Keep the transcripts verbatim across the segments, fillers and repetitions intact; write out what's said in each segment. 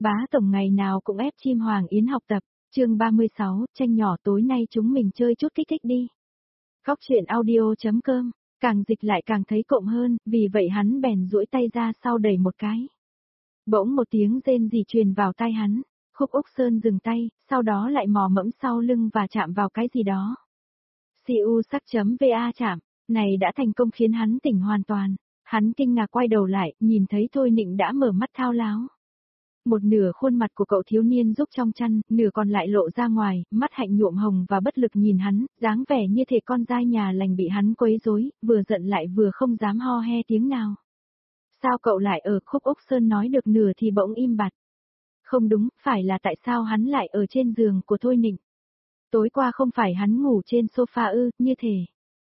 Bá tổng ngày nào cũng ép chim Hoàng Yến học tập, chương ba mươi sáu, tranh nhỏ tối nay chúng mình chơi chút kích thích đi. Góc truyện audio.com, càng dịch lại càng thấy cộm hơn, vì vậy hắn bèn duỗi tay ra sau đẩy một cái. Bỗng một tiếng rên rỉ truyền vào tai hắn, Khúc Úc Sơn dừng tay, sau đó lại mò mẫm sau lưng và chạm vào cái gì đó. Siêu sắc.va chạm, này đã thành công khiến hắn tỉnh hoàn toàn. Hắn kinh ngạc quay đầu lại, nhìn thấy Thôi Nịnh đã mở mắt thao láo. Một nửa khuôn mặt của cậu thiếu niên rúc trong chăn, nửa còn lại lộ ra ngoài, mắt hạnh nhuộm hồng và bất lực nhìn hắn, dáng vẻ như thể con dai nhà lành bị hắn quấy rối, vừa giận lại vừa không dám ho he tiếng nào. Sao cậu lại ở? Khúc Úc Sơn nói được nửa thì bỗng im bặt. Không đúng, phải là tại sao hắn lại ở trên giường của Thôi Nịnh? Tối qua không phải hắn ngủ trên sofa ư, như thể.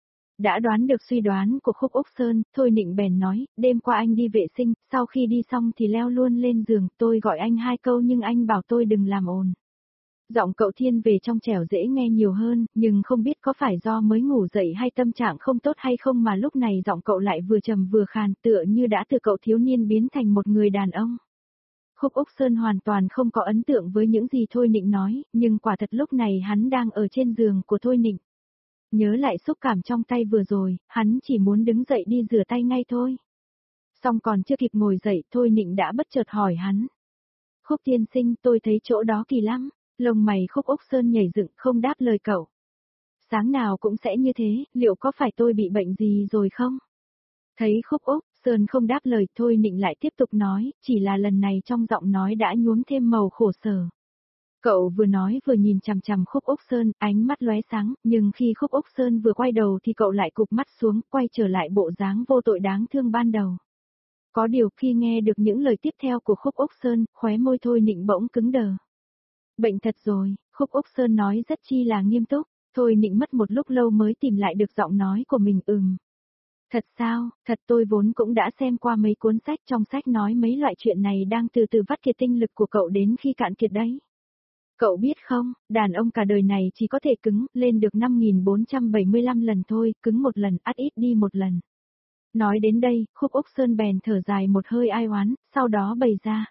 Đã đoán được suy đoán của Khúc Úc Sơn, Thôi Nịnh bèn nói, đêm qua anh đi vệ sinh, sau khi đi xong thì leo luôn lên giường, tôi gọi anh hai câu nhưng anh bảo tôi đừng làm ồn. Giọng cậu thiên về trong trẻo dễ nghe nhiều hơn, nhưng không biết có phải do mới ngủ dậy hay tâm trạng không tốt hay không mà lúc này giọng cậu lại vừa trầm vừa khàn, tựa như đã từ cậu thiếu niên biến thành một người đàn ông. Khúc Úc Sơn hoàn toàn không có ấn tượng với những gì Thôi Nịnh nói, nhưng quả thật lúc này hắn đang ở trên giường của Thôi Nịnh. Nhớ lại xúc cảm trong tay vừa rồi, hắn chỉ muốn đứng dậy đi rửa tay ngay thôi. Xong còn chưa kịp ngồi dậy, Thôi Nịnh đã bất chợt hỏi hắn. Khúc tiên sinh, tôi thấy chỗ đó kỳ lắm. Lông mày Khúc Úc Sơn nhảy dựng không đáp lời cậu. Sáng nào cũng sẽ như thế, liệu có phải tôi bị bệnh gì rồi không? Thấy Khúc Úc Sơn không đáp lời, Thôi Nịnh lại tiếp tục nói, chỉ là lần này trong giọng nói đã nhuốm thêm màu khổ sở. Cậu vừa nói vừa nhìn chằm chằm Khúc Úc Sơn, ánh mắt lóe sáng, nhưng khi Khúc Úc Sơn vừa quay đầu thì cậu lại cụp mắt xuống, quay trở lại bộ dáng vô tội đáng thương ban đầu. Có điều khi nghe được những lời tiếp theo của Khúc Úc Sơn, khóe môi Thôi Nịnh bỗng cứng đờ. Bệnh thật rồi, Khúc Úc Sơn nói rất chi là nghiêm túc, Thôi Nịnh mất một lúc lâu mới tìm lại được giọng nói của mình. Ừm. Thật sao, thật tôi vốn cũng đã xem qua mấy cuốn sách, trong sách nói mấy loại chuyện này đang từ từ vắt kiệt tinh lực của cậu đến khi cạn kiệt đấy. Cậu biết không, đàn ông cả đời này chỉ có thể cứng lên được năm nghìn bốn trăm bảy mươi lăm lần thôi, cứng một lần, ắt ít đi một lần. Nói đến đây, Khúc Úc Sơn bèn thở dài một hơi ai oán, sau đó bày ra.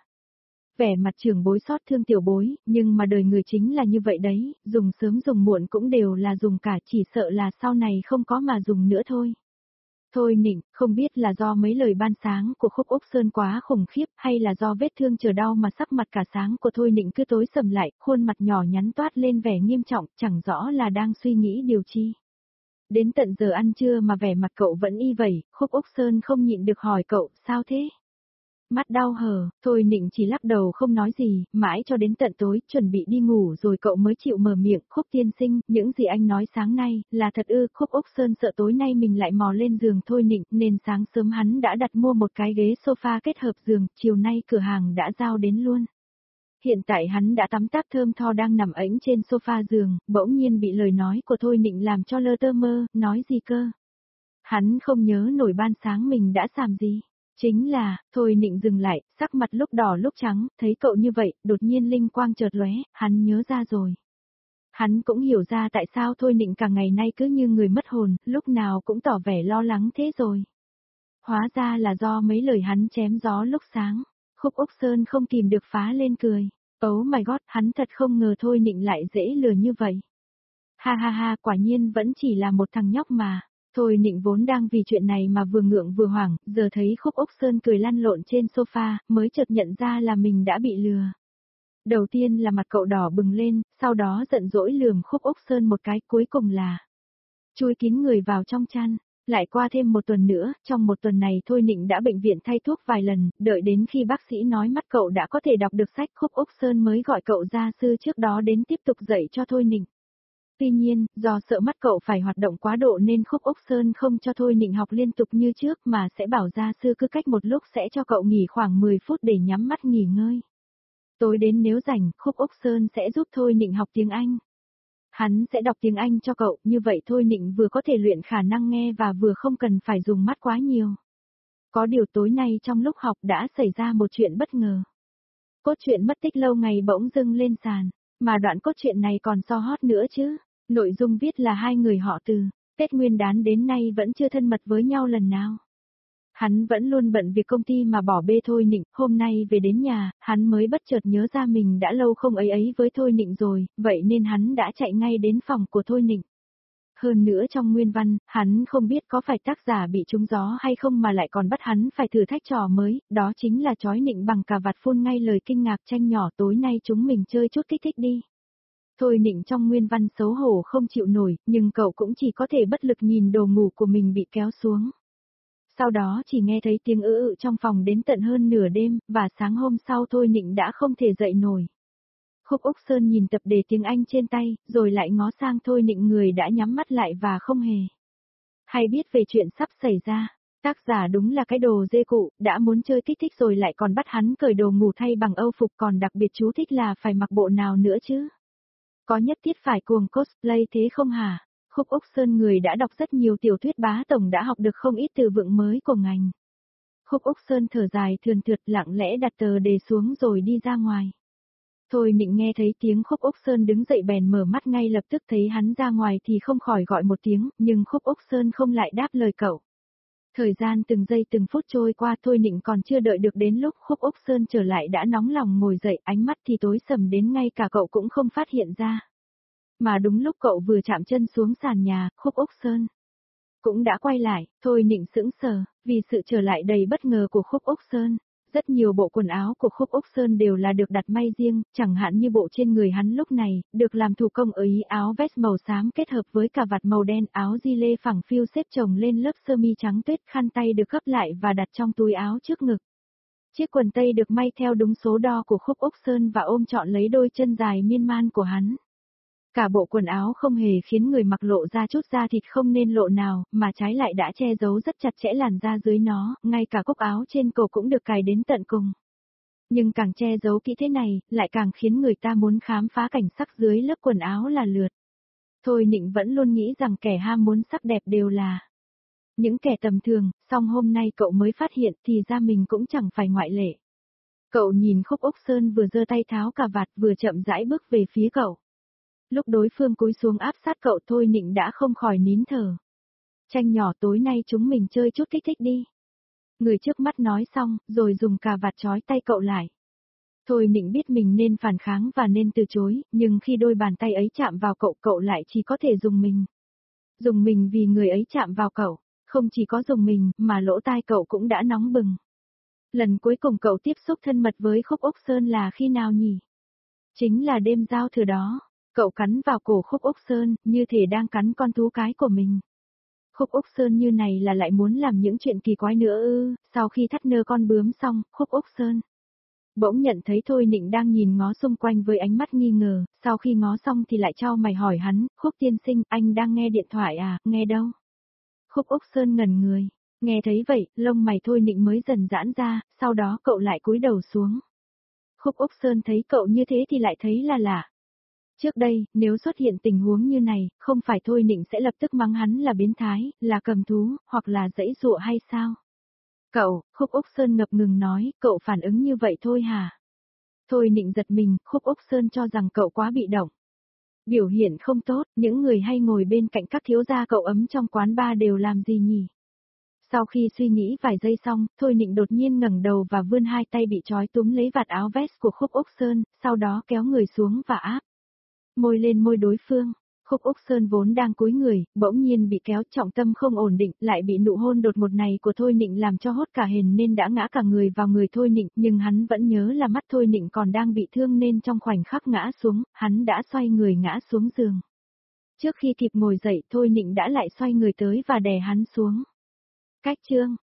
Vẻ mặt trưởng bối xót thương tiểu bối, nhưng mà đời người chính là như vậy đấy, dùng sớm dùng muộn cũng đều là dùng cả, chỉ sợ là sau này không có mà dùng nữa thôi. Thôi Nịnh, không biết là do mấy lời ban sáng của Khúc Úc Sơn quá khủng khiếp hay là do vết thương chờ đau mà sắc mặt cả sáng của Thôi Nịnh cứ tối sầm lại, khuôn mặt nhỏ nhắn toát lên vẻ nghiêm trọng, chẳng rõ là đang suy nghĩ điều chi. Đến tận giờ ăn trưa mà vẻ mặt cậu vẫn y vậy, Khúc Úc Sơn không nhịn được hỏi cậu, sao thế? Mắt đau hờ, Thôi Nịnh chỉ lắc đầu không nói gì, mãi cho đến tận tối, chuẩn bị đi ngủ rồi cậu mới chịu mở miệng. Khúc tiên sinh, những gì anh nói sáng nay, là thật ư? Khúc Úc Sơn sợ tối nay mình lại mò lên giường Thôi Nịnh, nên sáng sớm hắn đã đặt mua một cái ghế sofa kết hợp giường, chiều nay cửa hàng đã giao đến luôn. Hiện tại hắn đã tắm táp thơm tho đang nằm ẵnh trên sofa giường, bỗng nhiên bị lời nói của Thôi Nịnh làm cho lơ tơ mơ, nói gì cơ? Hắn không nhớ nổi ban sáng mình đã làm gì. Chính là, Thôi Nịnh dừng lại, sắc mặt lúc đỏ lúc trắng, thấy cậu như vậy, đột nhiên linh quang chợt lóe, hắn nhớ ra rồi. Hắn cũng hiểu ra tại sao Thôi Nịnh cả ngày nay cứ như người mất hồn, lúc nào cũng tỏ vẻ lo lắng thế rồi. Hóa ra là do mấy lời hắn chém gió lúc sáng. Khúc Úc Sơn không kìm được phá lên cười. Oh my god, hắn thật không ngờ Thôi Nịnh lại dễ lừa như vậy. Ha ha ha, quả nhiên vẫn chỉ là một thằng nhóc mà. Thôi Nịnh vốn đang vì chuyện này mà vừa ngượng vừa hoảng, giờ thấy Khúc Úc Sơn cười lăn lộn trên sofa, mới chợt nhận ra là mình đã bị lừa. Đầu tiên là mặt cậu đỏ bừng lên, sau đó giận dỗi lườm Khúc Úc Sơn một cái, cuối cùng là chui kín người vào trong chăn. Lại qua thêm một tuần nữa, trong một tuần này Thôi Nịnh đã bệnh viện thay thuốc vài lần, đợi đến khi bác sĩ nói mắt cậu đã có thể đọc được sách, Khúc Úc Sơn mới gọi cậu gia sư trước đó đến tiếp tục dạy cho Thôi Nịnh. Tuy nhiên, do sợ mắt cậu phải hoạt động quá độ nên Khúc Úc Sơn không cho Thôi Nịnh học liên tục như trước mà sẽ bảo gia sư cứ cách một lúc sẽ cho cậu nghỉ khoảng mười phút để nhắm mắt nghỉ ngơi. Tối đến nếu rảnh, Khúc Úc Sơn sẽ giúp Thôi Nịnh học tiếng Anh. Hắn sẽ đọc tiếng Anh cho cậu, như vậy Thôi Nịnh vừa có thể luyện khả năng nghe và vừa không cần phải dùng mắt quá nhiều. Có điều tối nay trong lúc học đã xảy ra một chuyện bất ngờ. Cốt truyện mất tích lâu ngày bỗng dưng lên sàn, mà đoạn cốt truyện này còn so hot nữa chứ. Nội dung viết là hai người họ từ Tết Nguyên đán đến nay vẫn chưa thân mật với nhau lần nào. Hắn vẫn luôn bận việc công ty mà bỏ bê Thôi Nịnh, hôm nay về đến nhà, hắn mới bất chợt nhớ ra mình đã lâu không ấy ấy với Thôi Nịnh rồi, vậy nên hắn đã chạy ngay đến phòng của Thôi Nịnh. Hơn nữa trong nguyên văn, hắn không biết có phải tác giả bị trúng gió hay không mà lại còn bắt hắn phải thử thách trò mới, đó chính là chói Nịnh bằng cà vạt phun ngay lời kinh ngạc tranh nhỏ tối nay chúng mình chơi chút kích thích đi. Thôi Nịnh trong nguyên văn xấu hổ không chịu nổi, nhưng cậu cũng chỉ có thể bất lực nhìn đồ ngủ của mình bị kéo xuống. Sau đó chỉ nghe thấy tiếng ư ự trong phòng đến tận hơn nửa đêm, và sáng hôm sau Thôi Nịnh đã không thể dậy nổi. Khúc Úc Sơn nhìn tập đề tiếng Anh trên tay, rồi lại ngó sang Thôi Nịnh người đã nhắm mắt lại và không hề hay biết về chuyện sắp xảy ra. Tác giả đúng là cái đồ dê cụ, đã muốn chơi kích thích rồi lại còn bắt hắn cởi đồ ngủ thay bằng âu phục, còn đặc biệt chú thích là phải mặc bộ nào nữa chứ. Có nhất thiết phải cuồng cosplay thế không hả? Khúc Úc Sơn người đã đọc rất nhiều tiểu thuyết bá tổng đã học được không ít từ vựng mới của ngành. Khúc Úc Sơn thở dài thườn thượt lặng lẽ đặt tờ đề xuống rồi đi ra ngoài. Thôi Nịnh nghe thấy tiếng Khúc Úc Sơn đứng dậy bèn mở mắt ngay lập tức thấy hắn ra ngoài thì không khỏi gọi một tiếng, nhưng Khúc Úc Sơn không lại đáp lời cậu. Thời gian từng giây từng phút trôi qua Thôi Nịnh còn chưa đợi được đến lúc Khúc Úc Sơn trở lại đã nóng lòng ngồi dậy, ánh mắt thì tối sầm đến ngay cả cậu cũng không phát hiện ra. Mà đúng lúc cậu vừa chạm chân xuống sàn nhà, Khúc Úc Sơn cũng đã quay lại. Thôi Nịnh sững sờ, vì sự trở lại đầy bất ngờ của Khúc Úc Sơn. Rất nhiều bộ quần áo của Khúc Úc Sơn đều là được đặt may riêng, chẳng hạn như bộ trên người hắn lúc này, được làm thủ công ở Ý, áo vest màu xám kết hợp với cà vạt màu đen, áo gi lê phẳng phiu xếp chồng lên lớp sơ mi trắng tuyết, khăn tay được gấp lại và đặt trong túi áo trước ngực. Chiếc quần tây được may theo đúng số đo của Khúc Úc Sơn và ôm trọn lấy đôi chân dài miên man của hắn. Cả bộ quần áo không hề khiến người mặc lộ ra chút da thịt không nên lộ nào, mà trái lại đã che giấu rất chặt chẽ làn da dưới nó, ngay cả cúc áo trên cổ cũng được cài đến tận cùng. Nhưng càng che giấu kỹ thế này, lại càng khiến người ta muốn khám phá cảnh sắc dưới lớp quần áo là lượt. Thôi Nịnh vẫn luôn nghĩ rằng kẻ ham muốn sắc đẹp đều là những kẻ tầm thường, song hôm nay cậu mới phát hiện thì ra mình cũng chẳng phải ngoại lệ. Cậu nhìn Khúc Úc Sơn vừa giơ tay tháo cà vạt vừa chậm rãi bước về phía cậu. Lúc đối phương cúi xuống áp sát cậu Thôi Nịnh đã không khỏi nín thở. Tranh nhỏ tối nay chúng mình chơi chút kích thích đi. Người trước mắt nói xong, rồi dùng cà vạt trói tay cậu lại. Thôi Nịnh biết mình nên phản kháng và nên từ chối, nhưng khi đôi bàn tay ấy chạm vào cậu, cậu lại chỉ có thể dùng mình. Dùng mình vì người ấy chạm vào cậu, không chỉ có dùng mình, mà lỗ tai cậu cũng đã nóng bừng. Lần cuối cùng cậu tiếp xúc thân mật với Khúc Úc Sơn là khi nào nhỉ? Chính là đêm giao thừa đó. Cậu cắn vào cổ Khúc Úc Sơn, như thể đang cắn con thú cái của mình. Khúc Úc Sơn như này là lại muốn làm những chuyện kỳ quái nữa ư? Sau khi thắt nơ con bướm xong, Khúc Úc Sơn bỗng nhận thấy Thôi Nịnh đang nhìn ngó xung quanh với ánh mắt nghi ngờ, sau khi ngó xong thì lại chau mày hỏi hắn, Khúc tiên sinh, anh đang nghe điện thoại à, nghe đâu? Khúc Úc Sơn ngẩn người, nghe thấy vậy, lông mày Thôi Nịnh mới dần giãn ra, sau đó cậu lại cúi đầu xuống. Khúc Úc Sơn thấy cậu như thế thì lại thấy là lạ. Trước đây, nếu xuất hiện tình huống như này, không phải Thôi Nịnh sẽ lập tức mắng hắn là biến thái, là cầm thú, hoặc là giãy giụa hay sao? Cậu, Khúc Úc Sơn ngập ngừng nói, cậu phản ứng như vậy thôi hả? Thôi Nịnh giật mình, Khúc Úc Sơn cho rằng cậu quá bị động. Biểu hiện không tốt, những người hay ngồi bên cạnh các thiếu gia cậu ấm trong quán bar đều làm gì nhỉ? Sau khi suy nghĩ vài giây xong, Thôi Nịnh đột nhiên ngẩng đầu và vươn hai tay bị trói túm lấy vạt áo vest của Khúc Úc Sơn, sau đó kéo người xuống và áp môi lên môi đối phương. Khúc Úc Sơn vốn đang cúi người, bỗng nhiên bị kéo, trọng tâm không ổn định, lại bị nụ hôn đột ngột này của Thôi Nịnh làm cho hốt cả hền nên đã ngã cả người vào người Thôi Nịnh, nhưng hắn vẫn nhớ là mắt Thôi Nịnh còn đang bị thương nên trong khoảnh khắc ngã xuống, hắn đã xoay người ngã xuống giường. Trước khi kịp ngồi dậy, Thôi Nịnh đã lại xoay người tới và đè hắn xuống. Cách chương